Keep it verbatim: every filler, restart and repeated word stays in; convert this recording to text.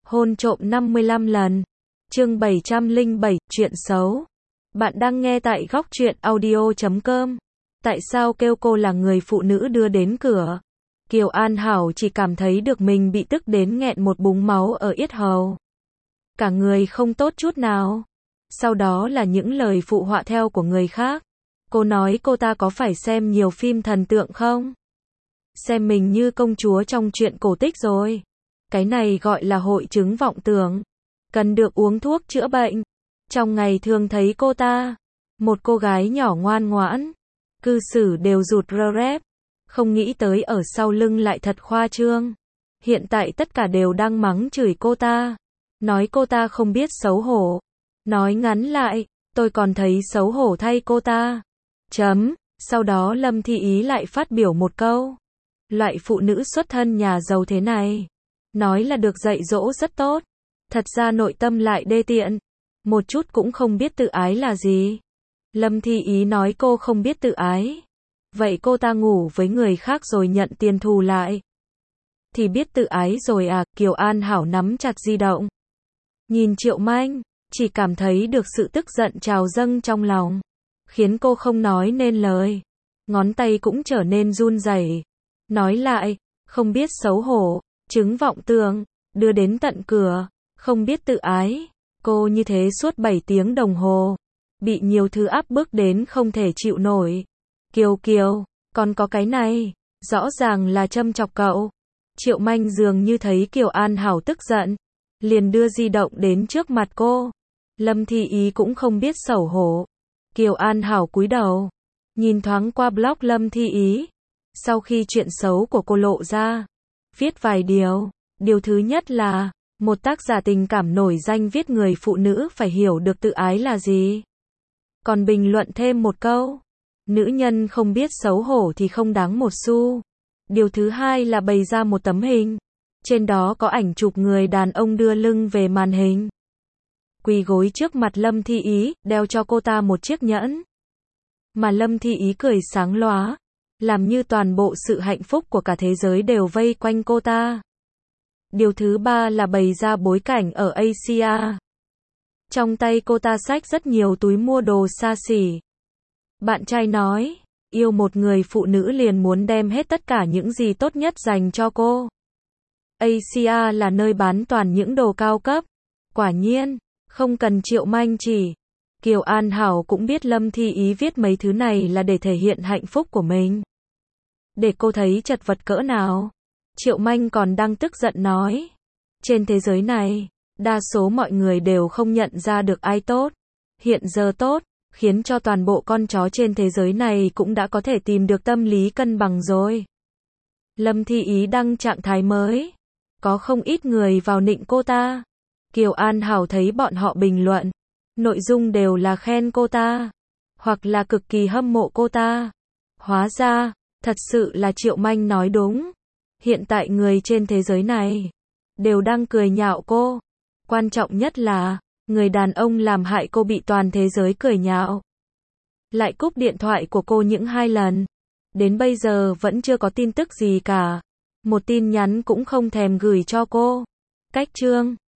Hôn trộm năm mươi lăm lần. Chương bảy trăm lẻ bảy, chuyện xấu. Bạn đang nghe tại góc truyện audio chấm com. Tại sao kêu cô là người phụ nữ đưa đến cửa? Kiều An Hảo chỉ cảm thấy được mình bị tức đến nghẹn một búng máu ở yết hầu. Cả người không tốt chút nào. Sau đó là những lời phụ họa theo của người khác. Cô nói cô ta có phải xem nhiều phim thần tượng không? Xem mình như công chúa trong truyện cổ tích rồi. Cái này gọi là hội chứng vọng tưởng. Cần được uống thuốc chữa bệnh. Trong ngày thường thấy cô ta, một cô gái nhỏ ngoan ngoãn, cư xử đều rụt rơ rép. Không nghĩ tới ở sau lưng lại thật khoa trương. Hiện tại tất cả đều đang mắng chửi cô ta. Nói cô ta không biết xấu hổ. Nói ngắn lại, tôi còn thấy xấu hổ thay cô ta. Chấm. Sau đó Lâm Thi Ý lại phát biểu một câu. Loại phụ nữ xuất thân nhà giàu thế này. Nói là được dạy dỗ rất tốt. Thật ra nội tâm lại đê tiện. Một chút cũng không biết tự ái là gì. Lâm Thi Ý nói cô không biết tự ái. Vậy cô ta ngủ với người khác rồi nhận tiền thù lại. Thì biết tự ái rồi à? Kiều An Hảo nắm chặt di động. Nhìn Triệu Manh, chỉ cảm thấy được sự tức giận trào dâng trong lòng. Khiến cô không nói nên lời. Ngón tay cũng trở nên run rẩy. Nói lại, không biết xấu hổ, chứng vọng tưởng, đưa đến tận cửa, không biết tự ái. Cô như thế suốt bảy tiếng đồng hồ. Bị nhiều thứ áp bức đến không thể chịu nổi. Kiều Kiều, còn có cái này, rõ ràng là châm chọc cậu. Triệu Manh dường như thấy Kiều An Hảo tức giận, liền đưa di động đến trước mặt cô. Lâm Thi Ý cũng không biết xấu hổ. Kiều An Hảo cúi đầu, nhìn thoáng qua blog Lâm Thi Ý. Sau khi chuyện xấu của cô lộ ra, viết vài điều. Điều thứ nhất là, một tác giả tình cảm nổi danh viết người phụ nữ phải hiểu được tự ái là gì. Còn bình luận thêm một câu, nữ nhân không biết xấu hổ thì không đáng một xu. Điều thứ hai là bày ra một tấm hình. Trên đó có ảnh chụp người đàn ông đưa lưng về màn hình. Quỳ gối trước mặt Lâm Thi Ý, đeo cho cô ta một chiếc nhẫn. Mà Lâm Thi Ý cười sáng lóa, làm như toàn bộ sự hạnh phúc của cả thế giới đều vây quanh cô ta. Điều thứ ba là bày ra bối cảnh ở Asia. Trong tay cô ta xách rất nhiều túi mua đồ xa xỉ. Bạn trai nói, yêu một người phụ nữ liền muốn đem hết tất cả những gì tốt nhất dành cho cô. Asia là nơi bán toàn những đồ cao cấp. Quả nhiên, không cần Triệu Manh chỉ. Kiều An Hảo cũng biết Lâm Thi Ý viết mấy thứ này là để thể hiện hạnh phúc của mình. Để cô thấy chật vật cỡ nào. Triệu Manh còn đang tức giận nói. Trên thế giới này, đa số mọi người đều không nhận ra được ai tốt. Hiện giờ tốt, khiến cho toàn bộ con chó trên thế giới này cũng đã có thể tìm được tâm lý cân bằng rồi. Lâm Thi Ý đăng trạng thái mới. Có không ít người vào nịnh cô ta. Kiều An Hảo thấy bọn họ bình luận. Nội dung đều là khen cô ta. Hoặc là cực kỳ hâm mộ cô ta. Hóa ra, thật sự là Triệu Manh nói đúng. Hiện tại người trên thế giới này đều đang cười nhạo cô. Quan trọng nhất là, người đàn ông làm hại cô bị toàn thế giới cười nhạo. Lại cúp điện thoại của cô những hai lần. Đến bây giờ vẫn chưa có tin tức gì cả. Một tin nhắn cũng không thèm gửi cho cô. Cách chương